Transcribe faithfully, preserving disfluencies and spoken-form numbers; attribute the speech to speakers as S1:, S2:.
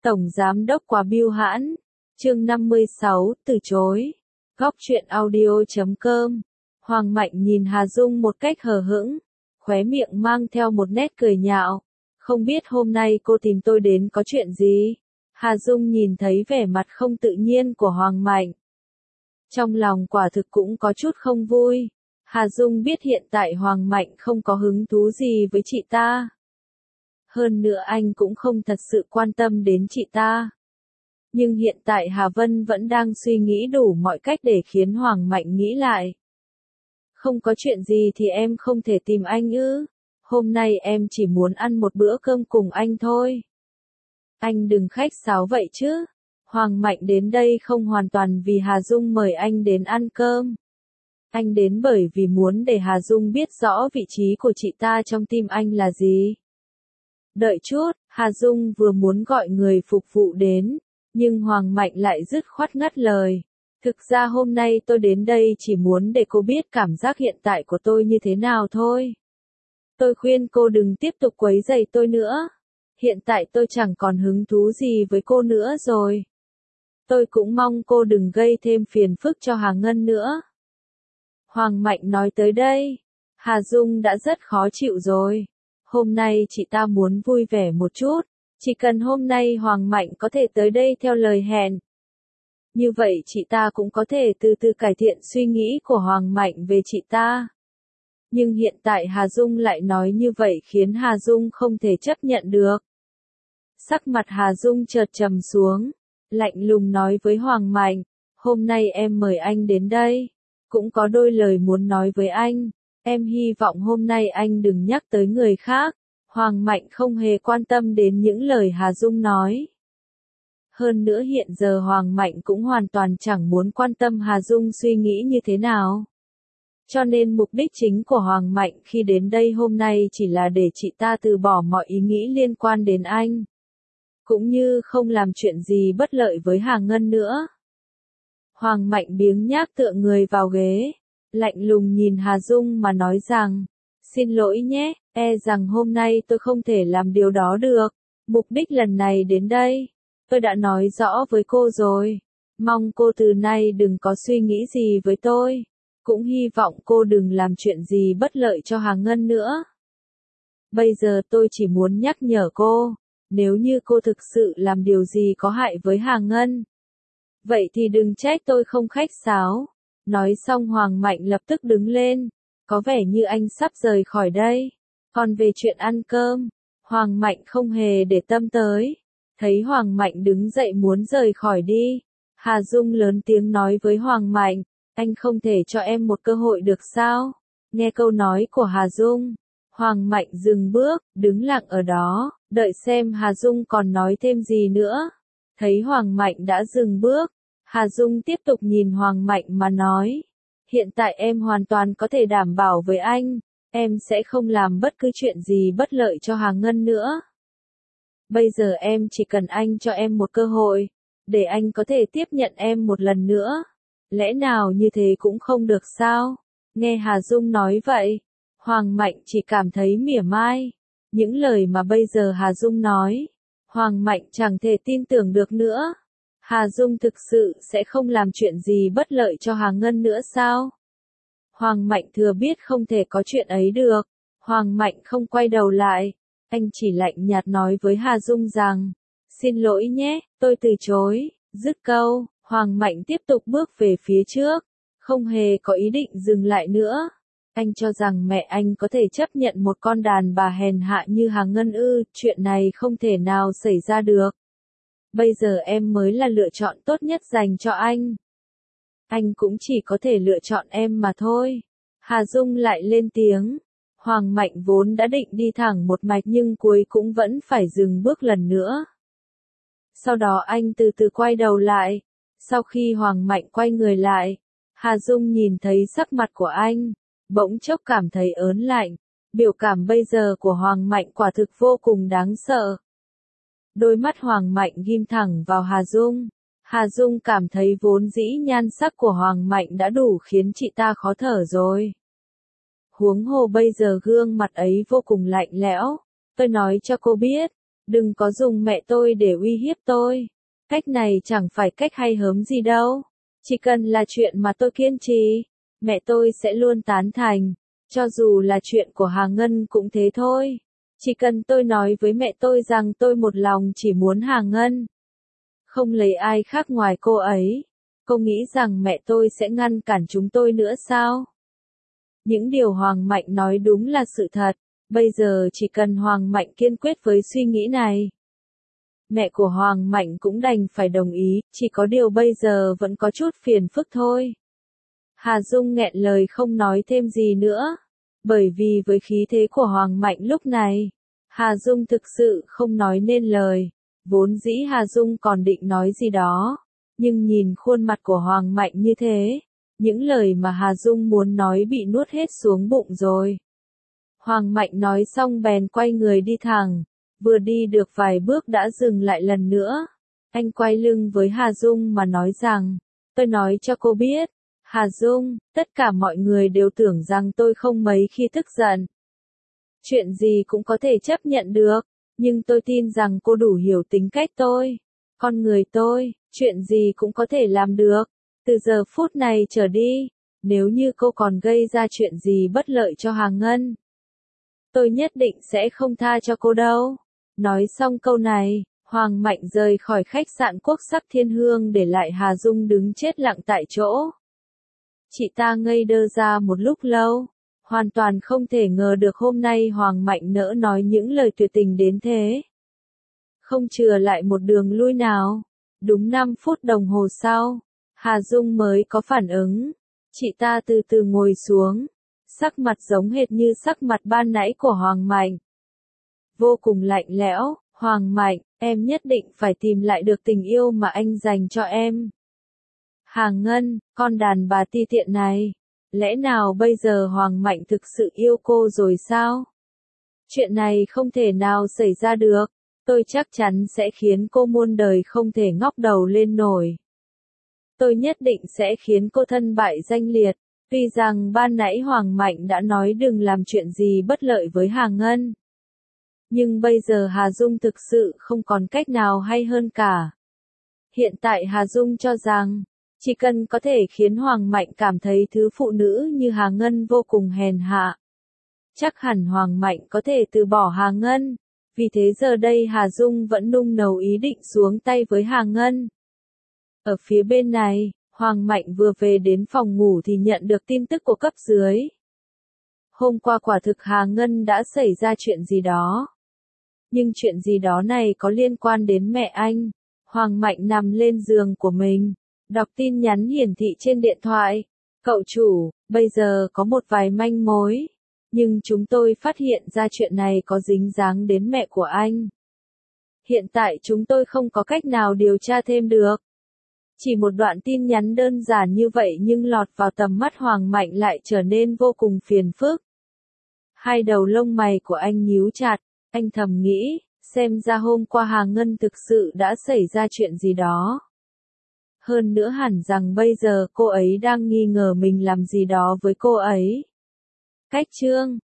S1: Tổng Giám đốc quá bưu hãn. Chương năm mươi sáu, từ chối. Góc truyện audio chấm com. Hoàng Mạnh nhìn Hà Dung một cách hờ hững, khóe miệng mang theo một nét cười nhạo. Không biết hôm nay cô tìm tôi đến có chuyện gì? Hà Dung nhìn thấy vẻ mặt không tự nhiên của Hoàng Mạnh. Trong lòng quả thực cũng có chút không vui. Hà Dung biết hiện tại Hoàng Mạnh không có hứng thú gì với chị ta. Hơn nữa anh cũng không thật sự quan tâm đến chị ta. Nhưng hiện tại Hà Vân vẫn đang suy nghĩ đủ mọi cách để khiến Hoàng Mạnh nghĩ lại. Không có chuyện gì thì em không thể tìm anh ư? Hôm nay em chỉ muốn ăn một bữa cơm cùng anh thôi. Anh đừng khách sáo vậy chứ. Hoàng Mạnh đến đây không hoàn toàn vì Hà Dung mời anh đến ăn cơm. Anh đến bởi vì muốn để Hà Dung biết rõ vị trí của chị ta trong tim anh là gì. Đợi chút, Hà Dung vừa muốn gọi người phục vụ đến, nhưng Hoàng Mạnh lại dứt khoát ngắt lời. Thực ra hôm nay tôi đến đây chỉ muốn để cô biết cảm giác hiện tại của tôi như thế nào thôi. Tôi khuyên cô đừng tiếp tục quấy rầy tôi nữa. Hiện tại tôi chẳng còn hứng thú gì với cô nữa rồi. Tôi cũng mong cô đừng gây thêm phiền phức cho Hà Ngân nữa. Hoàng Mạnh nói tới đây, Hà Dung đã rất khó chịu rồi. Hôm nay chị ta muốn vui vẻ một chút, chỉ cần hôm nay Hoàng Mạnh có thể tới đây theo lời hẹn. Như vậy chị ta cũng có thể từ từ cải thiện suy nghĩ của Hoàng Mạnh về chị ta. Nhưng hiện tại Hà Dung lại nói như vậy khiến Hà Dung không thể chấp nhận được. Sắc mặt Hà Dung chợt trầm xuống, lạnh lùng nói với Hoàng Mạnh, hôm nay em mời anh đến đây, cũng có đôi lời muốn nói với anh, em hy vọng hôm nay anh đừng nhắc tới người khác. Hoàng Mạnh không hề quan tâm đến những lời Hà Dung nói. Hơn nữa hiện giờ Hoàng Mạnh cũng hoàn toàn chẳng muốn quan tâm Hà Dung suy nghĩ như thế nào. Cho nên mục đích chính của Hoàng Mạnh khi đến đây hôm nay chỉ là để chị ta từ bỏ mọi ý nghĩ liên quan đến anh. Cũng như không làm chuyện gì bất lợi với Hà Ngân nữa. Hoàng Mạnh biếng nhác tựa người vào ghế, lạnh lùng nhìn Hà Dung mà nói rằng, xin lỗi nhé, e rằng hôm nay tôi không thể làm điều đó được. Mục đích lần này đến đây, tôi đã nói rõ với cô rồi. Mong cô từ nay đừng có suy nghĩ gì với tôi. Cũng hy vọng cô đừng làm chuyện gì bất lợi cho Hà Ngân nữa. Bây giờ tôi chỉ muốn nhắc nhở cô, nếu như cô thực sự làm điều gì có hại với Hà Ngân, vậy thì đừng trách tôi không khách sáo. Nói xong Hoàng Mạnh lập tức đứng lên, có vẻ như anh sắp rời khỏi đây. Còn về chuyện ăn cơm, Hoàng Mạnh không hề để tâm tới. Thấy Hoàng Mạnh đứng dậy muốn rời khỏi đi, Hà Dung lớn tiếng nói với Hoàng Mạnh, anh không thể cho em một cơ hội được sao? Nghe câu nói của Hà Dung, Hoàng Mạnh dừng bước, đứng lặng ở đó, đợi xem Hà Dung còn nói thêm gì nữa. Thấy Hoàng Mạnh đã dừng bước, Hà Dung tiếp tục nhìn Hoàng Mạnh mà nói, hiện tại em hoàn toàn có thể đảm bảo với anh, em sẽ không làm bất cứ chuyện gì bất lợi cho Hà Ngân nữa. Bây giờ em chỉ cần anh cho em một cơ hội, để anh có thể tiếp nhận em một lần nữa. Lẽ nào như thế cũng không được sao? Nghe Hà Dung nói vậy, Hoàng Mạnh chỉ cảm thấy mỉa mai. Những lời mà bây giờ Hà Dung nói, Hoàng Mạnh chẳng thể tin tưởng được nữa. Hà Dung thực sự sẽ không làm chuyện gì bất lợi cho Hà Ngân nữa sao? Hoàng Mạnh thừa biết không thể có chuyện ấy được. Hoàng Mạnh không quay đầu lại. Anh chỉ lạnh nhạt nói với Hà Dung rằng, xin lỗi nhé, tôi từ chối. Dứt câu, Hoàng Mạnh tiếp tục bước về phía trước, không hề có ý định dừng lại nữa. Anh cho rằng mẹ anh có thể chấp nhận một con đàn bà hèn hạ như Hà Ngân ư, chuyện này không thể nào xảy ra được. Bây giờ em mới là lựa chọn tốt nhất dành cho anh. Anh cũng chỉ có thể lựa chọn em mà thôi. Hà Dung lại lên tiếng. Hoàng Mạnh vốn đã định đi thẳng một mạch nhưng cuối cũng vẫn phải dừng bước lần nữa. Sau đó anh từ từ quay đầu lại. Sau khi Hoàng Mạnh quay người lại, Hà Dung nhìn thấy sắc mặt của anh, bỗng chốc cảm thấy ớn lạnh. Biểu cảm bây giờ của Hoàng Mạnh quả thực vô cùng đáng sợ. Đôi mắt Hoàng Mạnh ghim thẳng vào Hà Dung. Hà Dung cảm thấy vốn dĩ nhan sắc của Hoàng Mạnh đã đủ khiến chị ta khó thở rồi. Huống hồ bây giờ gương mặt ấy vô cùng lạnh lẽo. Tôi nói cho cô biết, Đừng có dùng mẹ tôi để uy hiếp tôi. Cách này chẳng phải cách hay hớm gì đâu. Chỉ cần là chuyện mà tôi kiên trì, mẹ tôi sẽ luôn tán thành. Cho dù là chuyện của Hà Ngân cũng thế thôi. Chỉ cần tôi nói với mẹ tôi rằng tôi một lòng chỉ muốn Hà Ngân, không lấy ai khác ngoài cô ấy. Cô nghĩ rằng mẹ tôi sẽ ngăn cản chúng tôi nữa sao? Những điều Hoàng Mạnh nói đúng là sự thật. Bây giờ chỉ cần Hoàng Mạnh kiên quyết với suy nghĩ này, mẹ của Hoàng Mạnh cũng đành phải đồng ý, chỉ có điều bây giờ vẫn có chút phiền phức thôi. Hà Dung nghẹn lời không nói thêm gì nữa, bởi vì với khí thế của Hoàng Mạnh lúc này, Hà Dung thực sự không nói nên lời. Vốn dĩ Hà Dung còn định nói gì đó, nhưng nhìn khuôn mặt của Hoàng Mạnh như thế, những lời mà Hà Dung muốn nói bị nuốt hết xuống bụng rồi. Hoàng Mạnh nói xong bèn quay người đi thẳng, vừa đi được vài bước đã dừng lại lần nữa. Anh quay lưng với Hà Dung mà nói rằng, tôi nói cho cô biết, Hà Dung, tất cả mọi người đều tưởng rằng tôi không mấy khi tức giận. Chuyện gì cũng có thể chấp nhận được, nhưng tôi tin rằng cô đủ hiểu tính cách tôi, con người tôi, chuyện gì cũng có thể làm được. Từ giờ phút này trở đi, nếu như cô còn gây ra chuyện gì bất lợi cho Hà Ngân, tôi nhất định sẽ không tha cho cô đâu. Nói xong câu này, Hoàng Mạnh rời khỏi khách sạn Quốc Sắc Thiên Hương để lại Hà Dung đứng chết lặng tại chỗ. Chị ta ngây đơ ra một lúc lâu, hoàn toàn không thể ngờ được hôm nay Hoàng Mạnh nỡ nói những lời tuyệt tình đến thế. Không chừa lại một đường lui nào. Đúng năm phút đồng hồ sau, Hà Dung mới có phản ứng. Chị ta từ từ ngồi xuống, sắc mặt giống hệt như sắc mặt ban nãy của Hoàng Mạnh. Vô cùng lạnh lẽo, Hoàng Mạnh, em nhất định phải tìm lại được tình yêu mà anh dành cho em. Hà Ngân, con đàn bà ti tiện này, lẽ nào bây giờ Hoàng Mạnh thực sự yêu cô rồi sao? Chuyện này không thể nào xảy ra được, tôi chắc chắn sẽ khiến cô muôn đời không thể ngóc đầu lên nổi. Tôi nhất định sẽ khiến cô thân bại danh liệt, tuy rằng ban nãy Hoàng Mạnh đã nói đừng làm chuyện gì bất lợi với Hà Ngân. Nhưng bây giờ Hà Dung thực sự không còn cách nào hay hơn cả. Hiện tại Hà Dung cho rằng, chỉ cần có thể khiến Hoàng Mạnh cảm thấy thứ phụ nữ như Hà Ngân vô cùng hèn hạ, chắc hẳn Hoàng Mạnh có thể từ bỏ Hà Ngân. Vì thế giờ đây Hà Dung vẫn nung nấu ý định xuống tay với Hà Ngân. Ở phía bên này, Hoàng Mạnh vừa về đến phòng ngủ thì nhận được tin tức của cấp dưới. Hôm qua quả thực Hà Ngân đã xảy ra chuyện gì đó. Nhưng chuyện gì đó này có liên quan đến mẹ anh. Hoàng Mạnh nằm lên giường của mình, đọc tin nhắn hiển thị trên điện thoại. Cậu chủ, bây giờ có một vài manh mối. Nhưng chúng tôi phát hiện ra chuyện này có dính dáng đến mẹ của anh. Hiện tại chúng tôi không có cách nào điều tra thêm được. Chỉ một đoạn tin nhắn đơn giản như vậy nhưng lọt vào tầm mắt Hoàng Mạnh lại trở nên vô cùng phiền phức. Hai đầu lông mày của anh nhíu chặt, anh thầm nghĩ, xem ra hôm qua Hà Ngân thực sự đã xảy ra chuyện gì đó. Hơn nữa hẳn rằng bây giờ cô ấy đang nghi ngờ mình làm gì đó với cô ấy. Cách chương